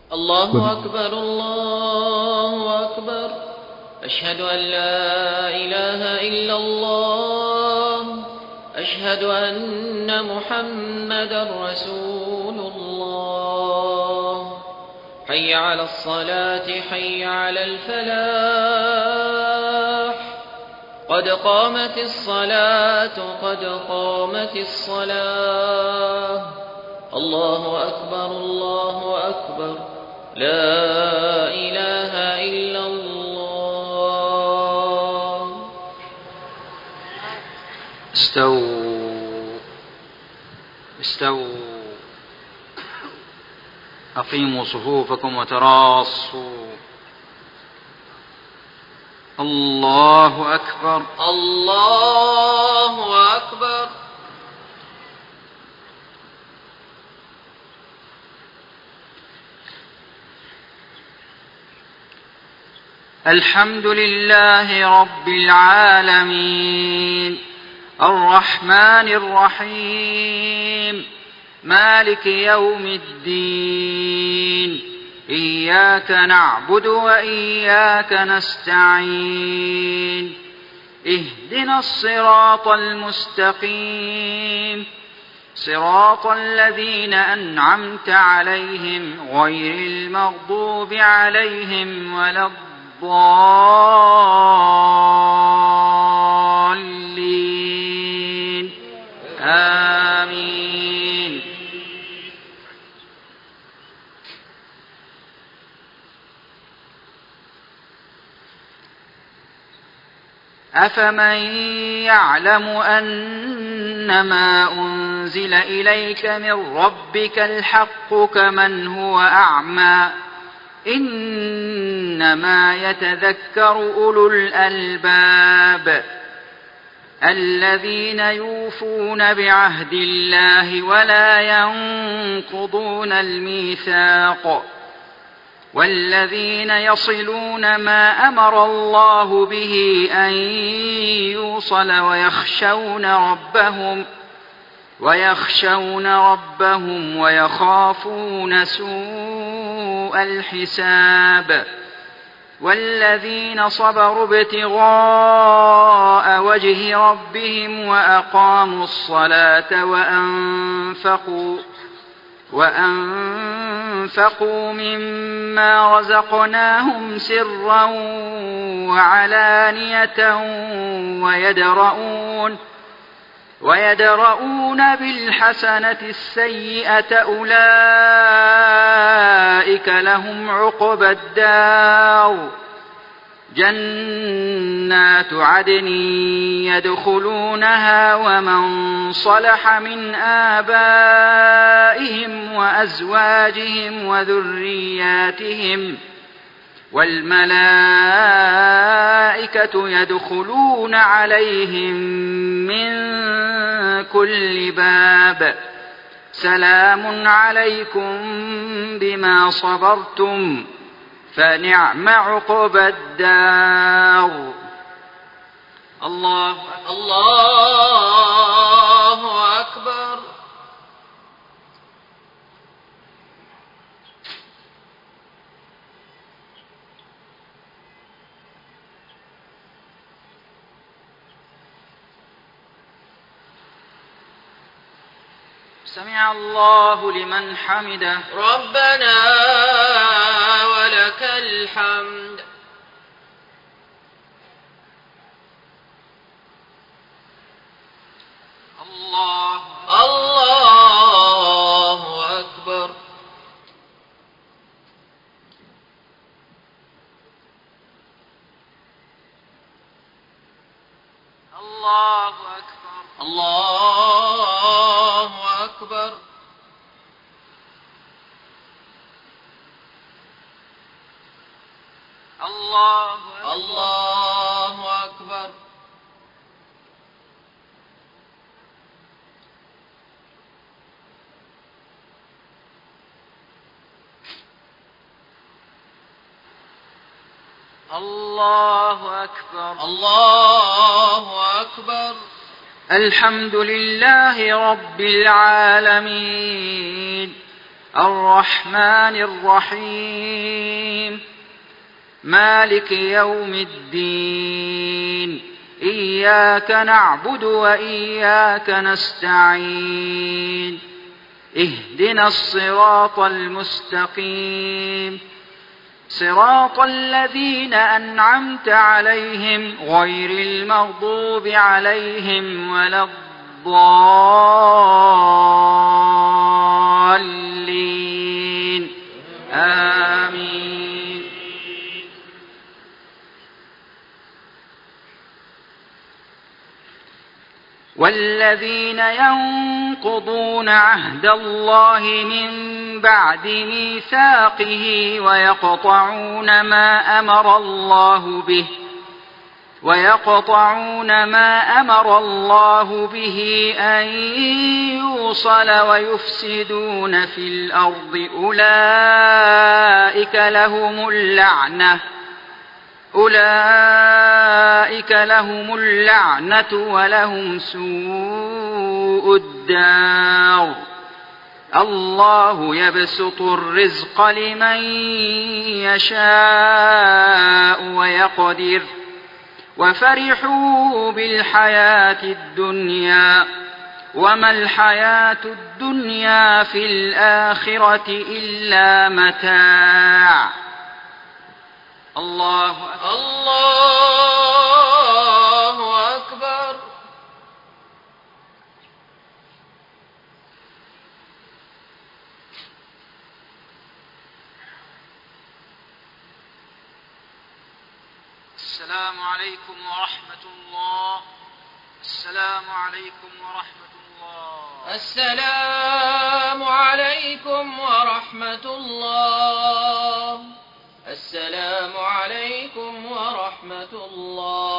الله أكبر الله أكبر. أشهد أن لا إله إلا الله. أشهد أن محمدا رسول الله. حي على الصلاة حي على الفلاح. قد قامت الصلاة قد قامت الصلاة. الله أكبر الله أكبر. لا إله إلا الله. استووا أقيموا صفوفكم وتراصوا. الله أكبر الله أكبر. الحمد لله رب العالمين الرحمن الرحيم مالك يوم الدين إياك نعبد وإياك نستعين اهدنا الصراط المستقيم صراط الذين أنعمت عليهم غير المغضوب عليهم ولا الضالين آمين. أفمن يعلم أنما أنزل إليك من ربك الحق كمن هو أعمى إنما يتذكر أولو الألباب الذين يوفون بعهد الله ولا ينقضون الميثاق والذين يصلون ما أمر الله به أن يوصل ويخشون ربهم ويخافون سوء الحساب والذين صبروا ابتغاء وجه ربهم وأقاموا الصلاة وأنفقوا مما رزقناهم سرا وعلانية ويدرؤون بالحسنة السيئة أولئك لهم عقبى الدار جنات عدن يدخلونها ومن صلح من آبائهم وأزواجهم وذرياتهم والملائكة يدخلون عليهم من كل باب سلام عليكم بما صبرتم فنعم عقبى الدار. الله أكبر. سمع الله لمن حمده ربنا ولك الحمد. الله أكبر. الله أكبر. الله أكبر. الله أكبر. الله أكبر. الله أكبر. الحمد لله رب العالمين الرحمن الرحيم مالك يوم الدين إياك نعبد وإياك نستعين اهدنا الصراط المستقيم صراط الذين أنعمت عليهم غير المغضوب عليهم ولا الضالين آمين. والذين ينقضون عهد الله من بعد ميثاقه ويقطعون ما أمر الله به أن يوصل ويفسدون في الأرض أولئك لهم اللعنة ولهم سوء الدار. الله يبسط الرزق لمن يشاء ويقدر وفرحوا بالحياة الدنيا وما الحياة الدنيا في الآخرة إلا متاع. الله أكبر. الله أكبر. السلام عليكم ورحمة الله. السلام عليكم ورحمة الله. السلام عليكم ورحمة الله. السلام عليكم ورحمة الله.